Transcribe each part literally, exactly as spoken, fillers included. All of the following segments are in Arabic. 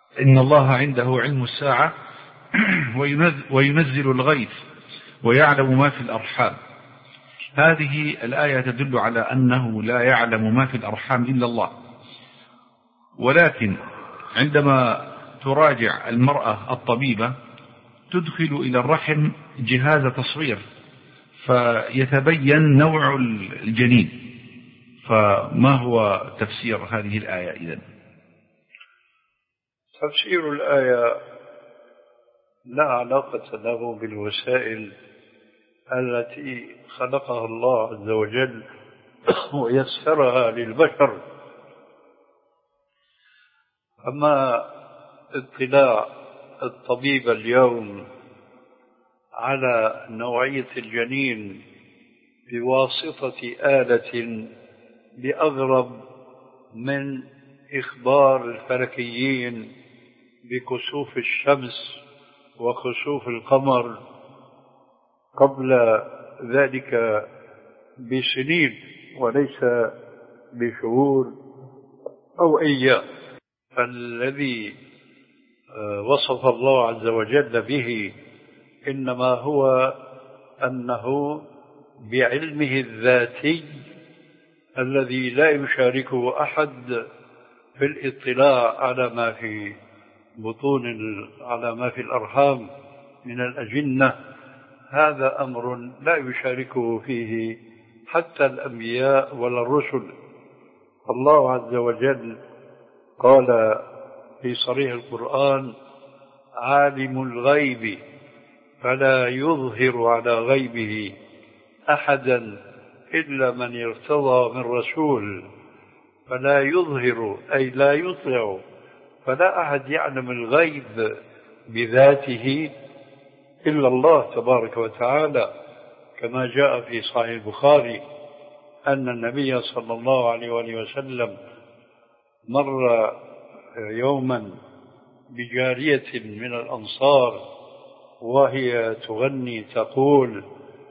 إن الله عنده علم الساعة وينزل الغيث ويعلم ما في الأرحام. هذه الآية تدل على أنه لا يعلم ما في الأرحام إلا الله، ولكن عندما تراجع المرأة الطبيبة تدخل إلى الرحم جهاز تصوير فيتبين نوع الجنين. فما هو تفسير هذه الآية إذن؟ تفسير الآية لا علاقة له بالوسائل التي خلقها الله عز وجل ويسرها للبشر. أما اطلاع الطبيب اليوم على نوعية الجنين بواسطة آلة بأغرب من إخبار الفلكيين بكسوف الشمس وخسوف القمر قبل ذلك بسنين وليس بشهور أو أيام. فالذي وصف الله عز وجل به إنما هو أنه بعلمه الذاتي الذي لا يشاركه أحد في الاطلاع على ما في بطون على ما في الأرحام من الأجنة. هذا أمر لا يشاركه فيه حتى الأنبياء ولا الرسل. الله عز وجل قال في صريح القرآن: عالم الغيب فلا يظهر على غيبه أحدا إلا من ارتضى من رسول. فلا يظهر أي لا يطلع، فلا أحد يعلم الغيب بذاته إلا الله تبارك وتعالى، كما جاء في صحيح البخاري أن النبي صلى الله عليه وآله وسلم مر يوما بجارية من الأنصار وهي تغني تقول: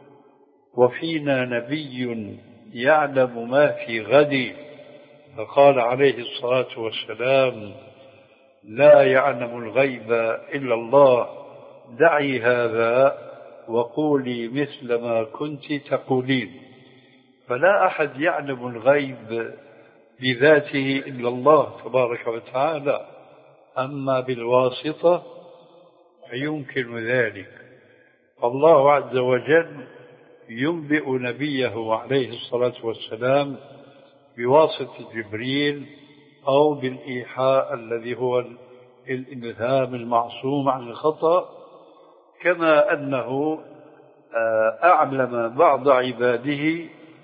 وفينا نبي يعلم ما في غد. فقال عليه الصلاة والسلام: لا يعلم الغيب إلا الله، دعي هذا وقولي مثل ما كنت تقولين. فلا أحد يعلم الغيب بذاته إلا الله تبارك وتعالى، أما بالواسطة فيمكن ذلك. الله عز وجل ينبئ نبيه عليه الصلاة والسلام بواسطة جبريل أو بالإيحاء الذي هو الإلهام المعصوم عن الخطأ، كما أنه أعلم بعض عباده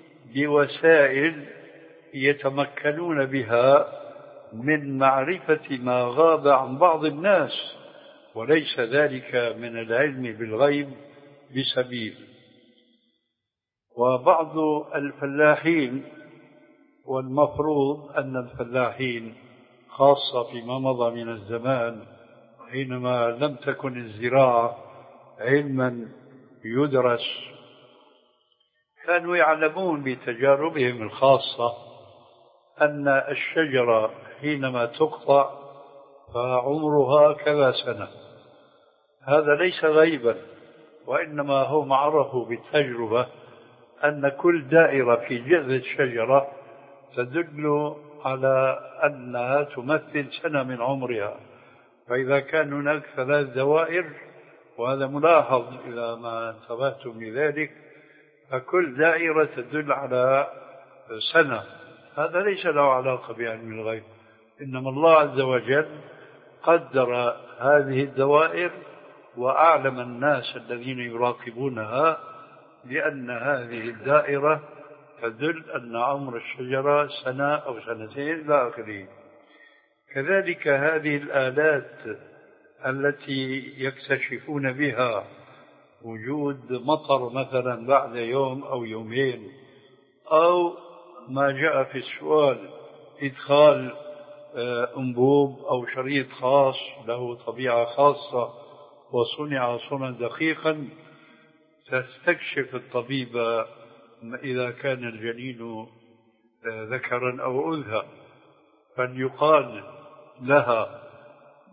بوسائل يتمكنون بها من معرفة ما غاب عن بعض الناس، وليس ذلك من العلم بالغيب بسبيل. وبعض الفلاحين، والمفروض أن الفلاحين خاصة فيما مضى من الزمان حينما لم تكن الزراعة علما يدرس، كانوا يعلمون بتجاربهم الخاصة أن الشجرة حينما تقطع فعمرها كذا سنة. هذا ليس غيبا، وإنما هم عرفوا بالتجربة أن كل دائرة في جذع الشجرة تدل على أنها تمثل سنة من عمرها. فإذا كان هناك ثلاث دوائر، وهذا ملاحظ إذا ما انتبهتم لذلك، فكل دائرة تدل على سنة. هذا ليس له علاقة بعلم الغيب، إنما الله عز وجل قدر هذه الدوائر وأعلم الناس الذين يراقبونها لأن هذه الدائرة تدل أن عمر الشجرة سنة أو سنتين إلى آخره. كذلك هذه الآلات التي يكتشفون بها وجود مطر مثلا بعد يوم أو يومين، أو ما جاء في السؤال إدخال أنبوب أو شريط خاص له طبيعة خاصة وصنع صنعا دقيقا، تستكشف الطبيبة إذا كان الجنين ذكرا أو أنثى، فليقال لها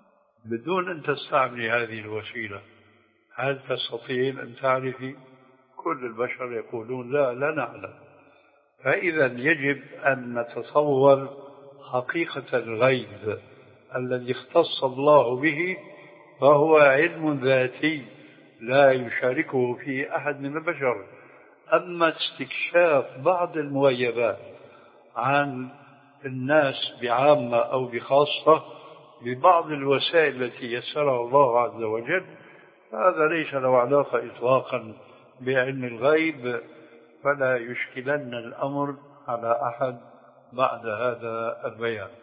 بدون أن تستعملي هذه الوسيلة، هل تستطيعين أن تعرفي؟ كل البشر يقولون لا، لا نعلم. فإذا يجب أن نتصور حقيقة الغيب الذي اختص الله به، فهو علم ذاتي لا يشاركه فيه أحد من البشر. أما استكشاف بعض المغيبات عن الناس بعامة أو بخاصة ببعض الوسائل التي يسرها الله عز وجل، هذا ليس له علاقة إطلاقا بعلم الغيب، فلا يشكلن الأمر على أحد بعد هذا البيان.